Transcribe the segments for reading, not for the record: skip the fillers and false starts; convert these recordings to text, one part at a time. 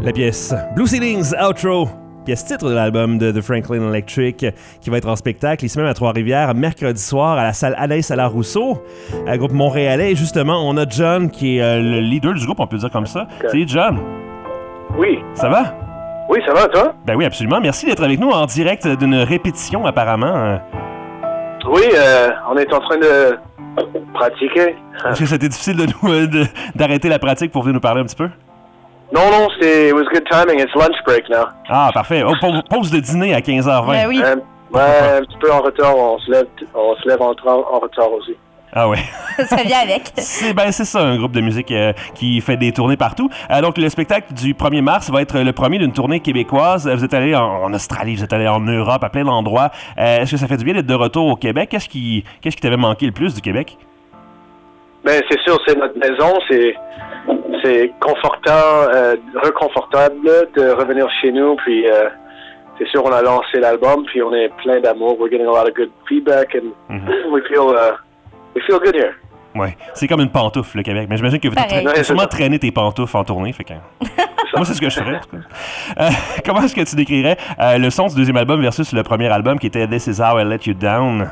La pièce Blue Ceilings Outro, pièce titre de l'album de The Franklin Electric, qui va être en spectacle ici même à Trois-Rivières mercredi soir à la salle Anaïs Allard-Rousseau, un groupe montréalais. Et justement, on a John qui est le leader du groupe, on peut dire comme ça. Okay. Salut John. Oui. Ça va? Oui, ça va, toi? Ben oui, absolument. Merci d'être avec nous en direct d'une répétition apparemment. Oui, on est en train de pratiquer. Est-ce que c'était difficile d'arrêter la pratique pour venir nous parler un petit peu? Non, it was good timing. It's lunch break now. Ah, parfait. Oh, pause de dîner à 15h20. Ben oui. Un petit peu en retard. On se lève en retard aussi. Ah oui. Ça vient avec. C'est ça, un groupe de musique qui fait des tournées partout. Donc, le spectacle du 1er mars va être le premier d'une tournée québécoise. Vous êtes allé en Australie, vous êtes allé en Europe, à plein d'endroits. Est-ce que ça fait du bien d'être de retour au Québec? Qu'est-ce qui t'avait manqué le plus du Québec? Ben, c'est sûr, c'est notre maison. C'est reconfortable de revenir chez nous. Puis, c'est sûr, on a lancé l'album, puis on est plein d'amour. We're getting a lot of good feedback, and we feel good here. Ouais, c'est comme une pantoufle, le Québec. Mais j'imagine que tu as sûrement traîné tes pantoufles en tournée. Fait que... Moi, c'est ce que je ferais, en tout cas. Comment est-ce que tu décrirais le son du deuxième album versus le premier album qui était This Is How I Let You Down?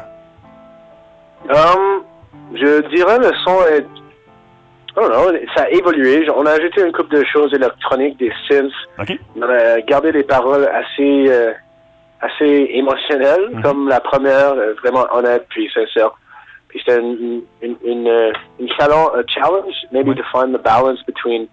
Je dirais le son est... I don't know, ça a évolué. On a ajouté une couple de choses électroniques, des synths. Okay. On a gardé des paroles assez émotionnelles, comme la première, vraiment honnête puis sincère. Puis c'était une challenge, maybe to find the balance between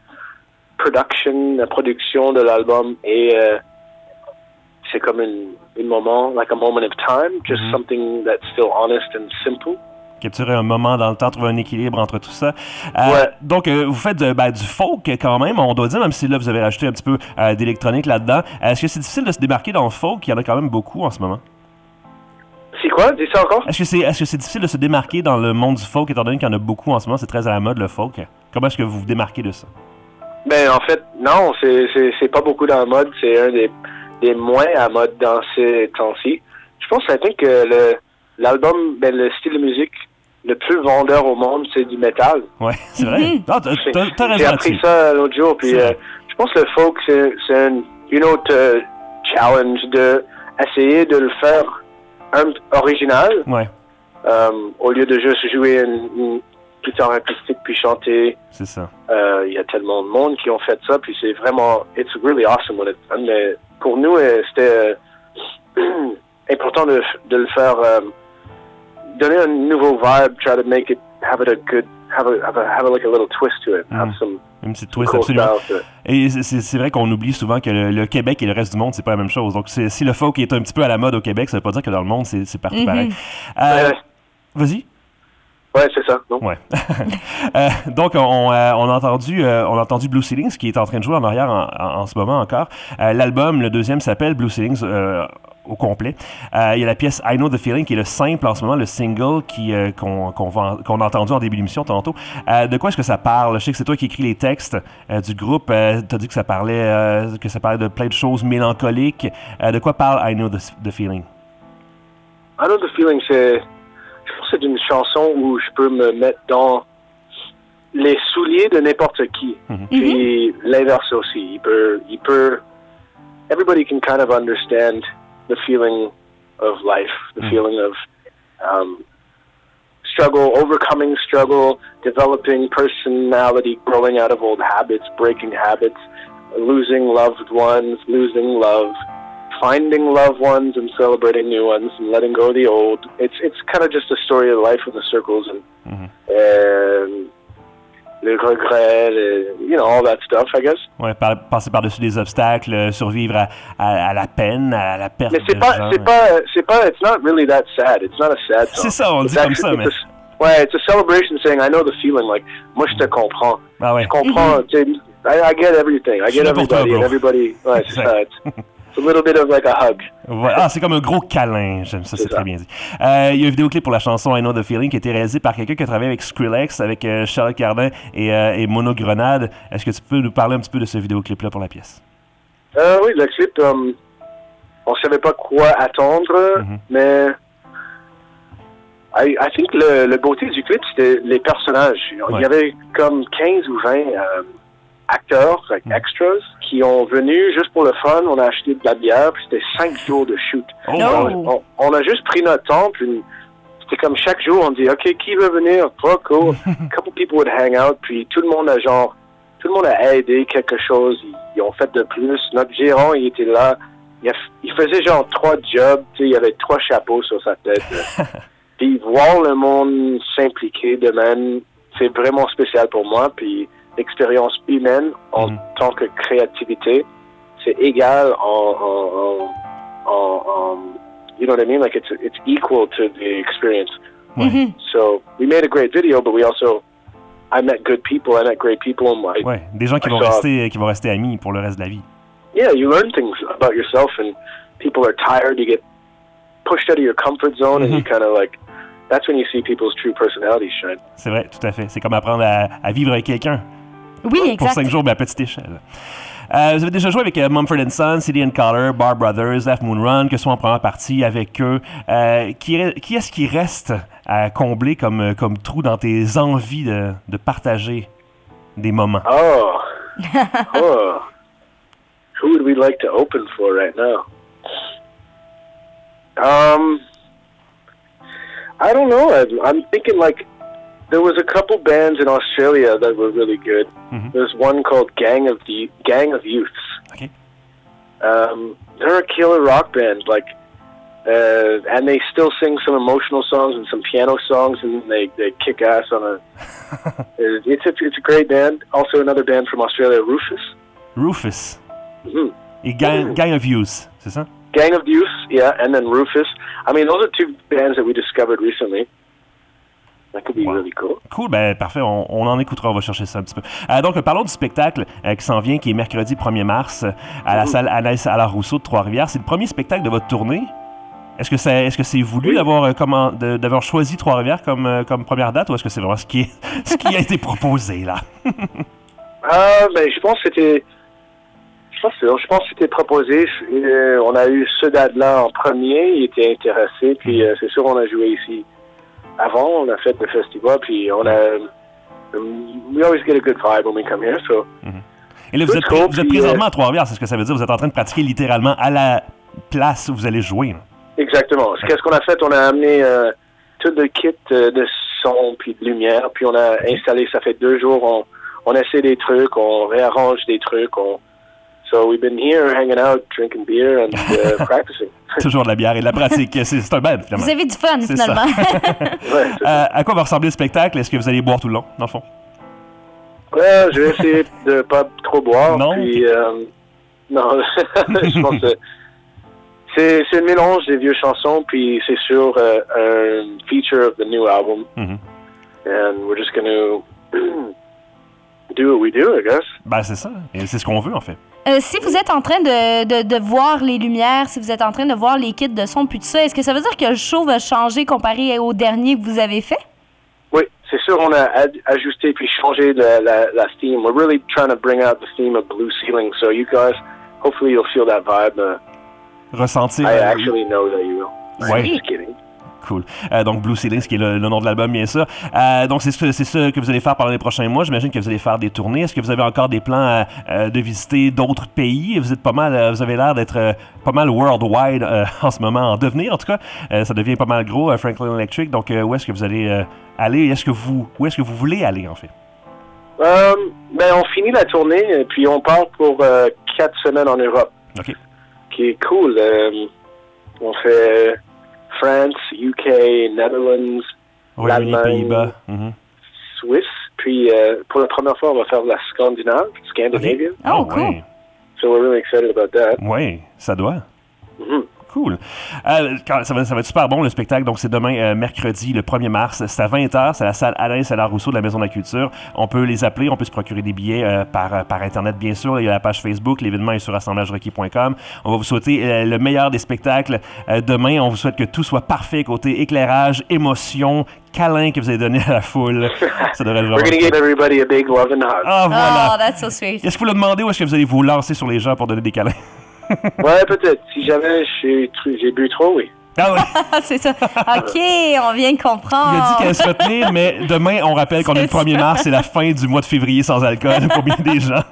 la production de l'album et c'est comme un moment, like a moment of time, just something that's still honest and simple. Capturer un moment dans le temps, trouver un équilibre entre tout ça. Donc, vous faites du folk quand même, on doit dire, même si là, vous avez rajouté un petit peu d'électronique là-dedans. Est-ce que c'est difficile de se démarquer dans le folk? Il y en a quand même beaucoup en ce moment. C'est quoi? Dis ça encore? Est-ce que c'est difficile de se démarquer dans le monde du folk, étant donné qu'il y en a beaucoup en ce moment? C'est très à la mode, le folk. Comment est-ce que vous vous démarquez de ça? Ben, en fait, non, c'est pas beaucoup dans la mode. C'est un des moins à mode dans ces temps-ci. Je pense que l'album, le style de musique le plus vendeur au monde, c'est du métal. Ouais, c'est vrai. Ah, t'as raison. J'ai appris ça l'autre jour, puis je pense que le folk, c'est une autre challenge de essayer de le faire original. Ouais. Au lieu de juste jouer une guitare acoustique puis chanter. C'est ça. Il y a tellement de monde qui ont fait ça, puis c'est vraiment, it's really awesome when it's done. Mais pour nous, c'était important de le faire. Donner un nouveau vibe, try to make it have a little twist to it, have some une petite twist, cool absolument. style. Et c'est vrai qu'on oublie souvent que le Québec et le reste du monde, c'est pas la même chose. Donc, si le folk est un petit peu à la mode au Québec, ça veut pas dire que dans le monde, c'est partout pareil. Vas-y. Ouais, c'est ça. Non? Ouais. Donc, on a entendu Blue Ceilings qui est en train de jouer en arrière en ce moment encore. L'album, le deuxième, s'appelle Blue Ceilings au complet. Il y a la pièce I Know the Feeling qui est le simple en ce moment, le single qu'on a entendu en début d'émission tantôt. De quoi est-ce que ça parle? Je sais que c'est toi qui écris les textes du groupe. T'as dit que ça parlait de plein de choses mélancoliques. De quoi parle I Know the Feeling? I Know the Feeling, je pense que c'est une chanson où je peux me mettre dans les souliers de n'importe qui. Puis l'inverse aussi. Il peut everybody can kind of understand the feeling of life, the feeling of struggle, overcoming struggle, developing personality, growing out of old habits, breaking habits, losing loved ones, losing love, finding loved ones and celebrating new ones and letting go of the old. It's kind of just a story of life in the circles and le regret, all that stuff, I guess. Ouais, passer par-dessus des obstacles, survivre à la peine, à la perte. Mais c'est pas, it's not really that sad. It's not a sad song. C'est ça, on dit comme ça, mais... Ouais, it's a celebration saying, I know the feeling, like, moi je te comprends. Ah ouais. Je comprends, I get everything. I get everybody, and everybody, ouais, c'est ça. It's a little bit of like a hug. Ouais. Ah, c'est comme un gros câlin. J'aime ça, c'est très bien dit. Il y a un vidéoclip pour la chanson I Know the Feeling qui a été réalisé par quelqu'un qui a travaillé avec Skrillex, avec Charlotte Cardin et Mono Grenade. Est-ce que tu peux nous parler un petit peu de ce vidéoclip-là pour la pièce? Oui, le clip, on savait pas quoi attendre, mais I think le beauté du clip, c'était les personnages. Il y avait comme 15 ou 20 acteurs, like extras, qui ont venu juste pour le fun. On a acheté de la bière, puis c'était 5 jours de shoot. On a juste pris notre temps, puis c'était comme chaque jour, on dit, OK, qui veut venir? Oh, cool. A couple people would hang out, puis tout le monde a aidé quelque chose. Ils ont fait de plus. Notre gérant, il était là. Il faisait genre 3 jobs. Tu sais, il y avait 3 chapeaux sur sa tête. Puis voir le monde s'impliquer de même, c'est vraiment spécial pour moi. Puis l'expérience humaine en tant que créativité, c'est égal en you know what I mean? Like it's equal to the experience. So we made a great video, but I met good people. I met great people. Des gens qui vont rester amis pour le reste de la vie. Yeah, you learn things about yourself, and people are tired. You get pushed out of your comfort zone, and you kind of like. That's when you see people's true personalities shine. C'est vrai, tout à fait. C'est comme apprendre à vivre avec quelqu'un. Oui, exact. Pour 5 jours, mais à petite échelle. Vous avez déjà joué avec Mumford & Sons, City & Colour, Bar Brothers, Half Moon Run, que ce soit en première partie avec eux. Qui est-ce qui reste à combler comme trou dans tes envies de partager des moments? Who would we like to open for right now? I don't know. I'm thinking like there was a couple bands in Australia that were really good. There's one called Gang of Youths. Okay. They're a killer rock band, and they still sing some emotional songs and some piano songs, and they kick ass on a. It's a great band. Also, another band from Australia, Rufus. Et Gang of Youths, c'est ça? Gang of Youths, yeah, and then Rufus. I mean, those are 2 bands that we discovered recently. That could be really cool. Cool, ben parfait, on en écoutera, on va chercher ça un petit peu. Donc, parlons du spectacle qui s'en vient, qui est mercredi 1er mars à la salle Anaïs Allard-Rousseau de Trois-Rivières. C'est le premier spectacle de votre tournée. Est-ce que c'est voulu d'avoir choisi Trois-Rivières comme première date, ou est-ce que c'est vraiment ce qui a été proposé, là? Ben, je pense que c'était proposé. On a eu ce date-là en premier, il était intéressé, puis c'est sûr, on a joué ici avant, on a fait le festival, puis we always get a good vibe when we come here, so. Et là, vous êtes présentement à Trois-Rivières, c'est ce que ça veut dire? Vous êtes en train de pratiquer littéralement à la place où vous allez jouer, là. Exactement. Qu'est-ce qu'on a fait? On a amené tout le kit de son puis de lumière, puis on a installé, ça fait 2 jours, on essaie des trucs, on réarrange des trucs, So we've been here hanging out, drinking beer and practicing. Toujours de la bière et de la pratique. C'est un band, finalement. Vous avez du fun, finalement. À quoi va ressembler le spectacle? Est-ce que vous allez boire tout le long, dans le fond? Je vais essayer de pas trop boire. Non? Puis, non, je pense que c'est un mélange des vieux chansons, puis c'est sûr un feature of the new album. And we're just going to do what we do, I guess. Ben, c'est ça. Et c'est ce qu'on veut, en fait. Si vous êtes en train de voir les lumières, si vous êtes en train de voir les kits de son puis tout ça, est-ce que ça veut dire que le show va changer comparé au dernier que vous avez fait? Oui, c'est sûr, on a ajusté puis changé la theme. We're really trying to bring out the theme of Blue Ceiling, so you guys, hopefully you'll feel that vibe. Ressentir. I actually know that you will. Ouais. Just kidding. Cool. Donc, Blue Ceiling, qui est le nom de l'album, bien sûr. Donc, c'est ça que vous allez faire pendant les prochains mois. J'imagine que vous allez faire des tournées. Est-ce que vous avez encore des plans de visiter d'autres pays? Vous êtes vous avez l'air d'être pas mal worldwide en ce moment, en devenir, en tout cas. Ça devient pas mal gros, Franklin Electric. Donc, où est-ce que vous allez aller? Où est-ce que vous voulez aller, en fait? On finit la tournée, puis on part pour 4 semaines en Europe. OK. Qui est cool. On fait France, UK, Netherlands, l'Allemagne, Pays-Bas, Suisse. Puis pour la première fois, on va faire la Scandinavia. Okay. Oh, cool. Ouais. So we're really excited about that. Oui, ça doit. Cool. Ça va être super bon, le spectacle. Donc, c'est demain, mercredi, le 1er mars. C'est à 20h. C'est à la salle Anaïs Allard-Rousseau de la Maison de la Culture. On peut les appeler. On peut se procurer des billets par Internet, bien sûr. Il y a la page Facebook. L'événement est sur assemblagerequis.com. On va vous souhaiter le meilleur des spectacles demain. On vous souhaite que tout soit parfait côté éclairage, émotion, câlin que vous avez donné à la foule. Ça devrait être vraiment... We're going to give everybody a big love and hug. Ah, voilà. Oh, that's so sweet. Est-ce que vous le demandez ou est-ce que vous allez vous lancer sur les gens pour donner des câlins? Ouais, peut-être. Si jamais j'ai bu trop, oui. Ah oui. C'est ça. OK, on vient de comprendre. Il a dit qu'elle allait se retenir, mais demain, on rappelle qu'on est le 1er mars, c'est la fin du mois de février sans alcool pour bien des gens.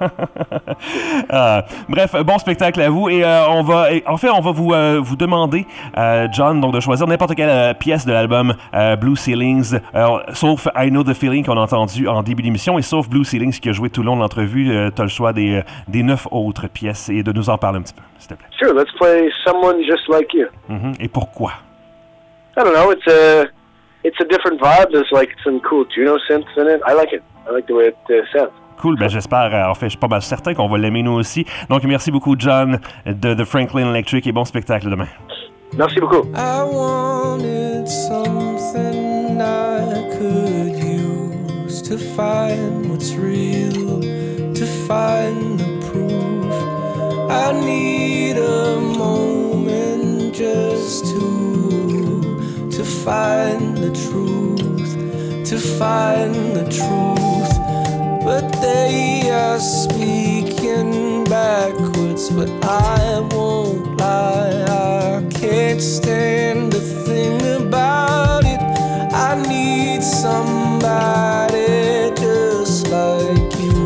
Bref, bon spectacle à vous. Et on va vous demander, John, donc de choisir n'importe quelle pièce de l'album Blue Ceilings, sauf I Know the Feeling qu'on a entendu en début d'émission, et sauf Blue Ceilings qui a joué tout le long de l'entrevue. Tu as le choix des 9 autres pièces et de nous en parler un petit peu, s'il te plaît. Sure, let's play Someone Just Like You. Et pourquoi? I don't know. It's a different vibe. There's like some cool Juno synths in it. I like it. I like the way it sounds. Cool, ben j'espère, en fait, je suis pas mal certain qu'on va l'aimer nous aussi. Donc merci beaucoup, John, de The Franklin Electric, et bon spectacle demain. Merci beaucoup. I wanted something I could use to find what's real, to find the proof. I need a moment just to find the truth, to find the truth. But they are speaking backwards, but I won't lie, I can't stand a thing about it. I need somebody just like you.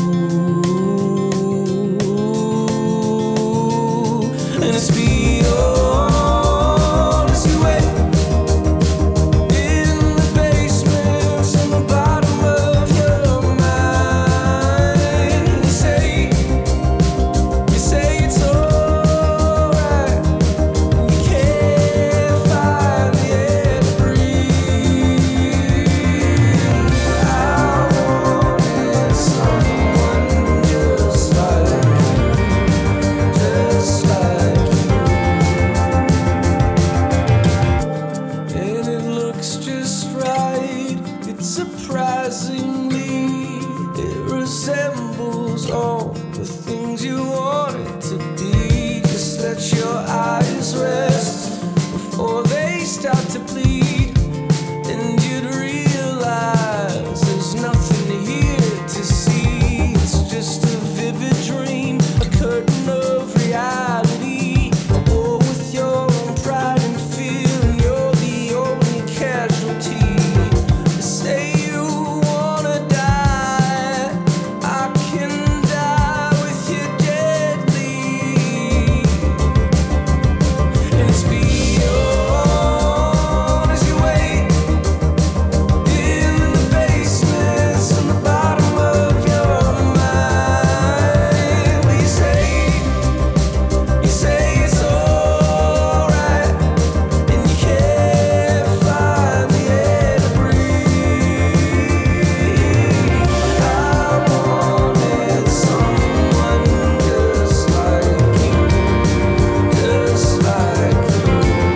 And it's beyond as you wait in the basements in the bottom of your mind. You say it's alright. You can't find the air to breathe. I wanted someone just like you. And it looks just right. It surprisingly, it resembles all the things you want it to be. Just let your eyes rest before they start to bleed, and you'd realize there's nothing here to see. It's just a vivid dream, a curtain of reality. Or with your own pride and fear, and you're the only casualty. Say you wanna die, I can die with you deadly. And it's beyond as you wait in the basements in the bottom of your mind. Well, you say it's alright, and you can't find the air to breathe. I wanted someone just like you, just like you.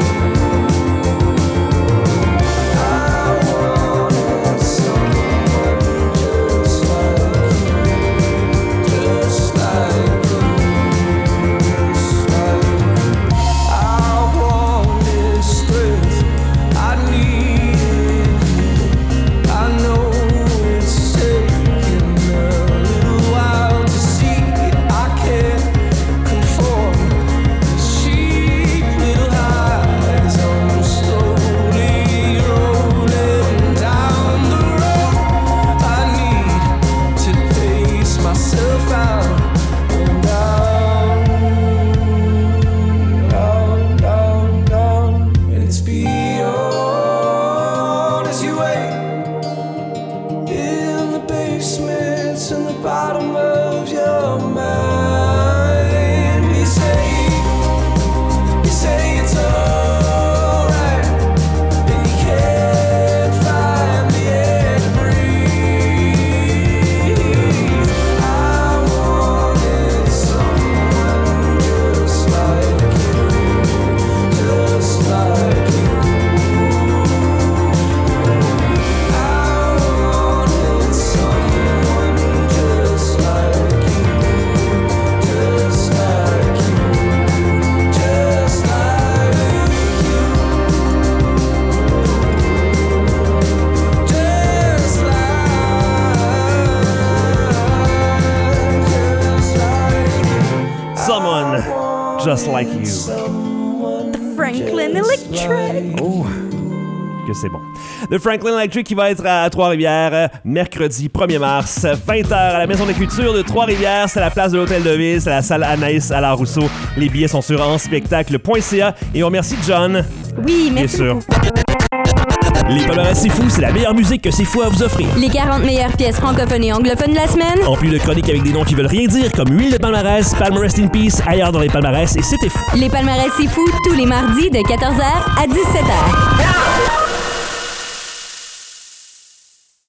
I wanted someone just like you, just like you, just like you. I wanted strength, I needed you. I know it's taken a little while to see I can't conform. Cheap little highs, I'm slowly rolling down the road. I need to pace myself out and down, and it's beyond as you wait in the basements in the bottom of your mind. You say it's alright, and you can't find the air to breathe. I wanted someone just like you, just like you. I wanted someone just like you, just like you, just like you, just like you. Someone just like you. Someone Franklin Electric. Oh, que c'est bon. The Franklin Electric qui va être à Trois-Rivières mercredi 1er mars, 20h à la Maison de la Culture de Trois-Rivières. C'est à la place de l'Hôtel de Ville, c'est à la salle Anaïs à la Rousseau. Les billets sont sur enspectacle.ca et on remercie John. Oui, merci bien sûr. beaucoup. Les palmarès C'est Fou, c'est la meilleure musique que C'est Fou à vous offrir. Les 40 meilleures pièces francophones et anglophones de la semaine. En plus de chroniques avec des noms qui veulent rien dire, comme Huile de palmarès, Palmer Rest in Peace, Ailleurs dans les palmarès et C'était Fou. Les palmarès C'est Fou, tous les mardis de 14h à 17h.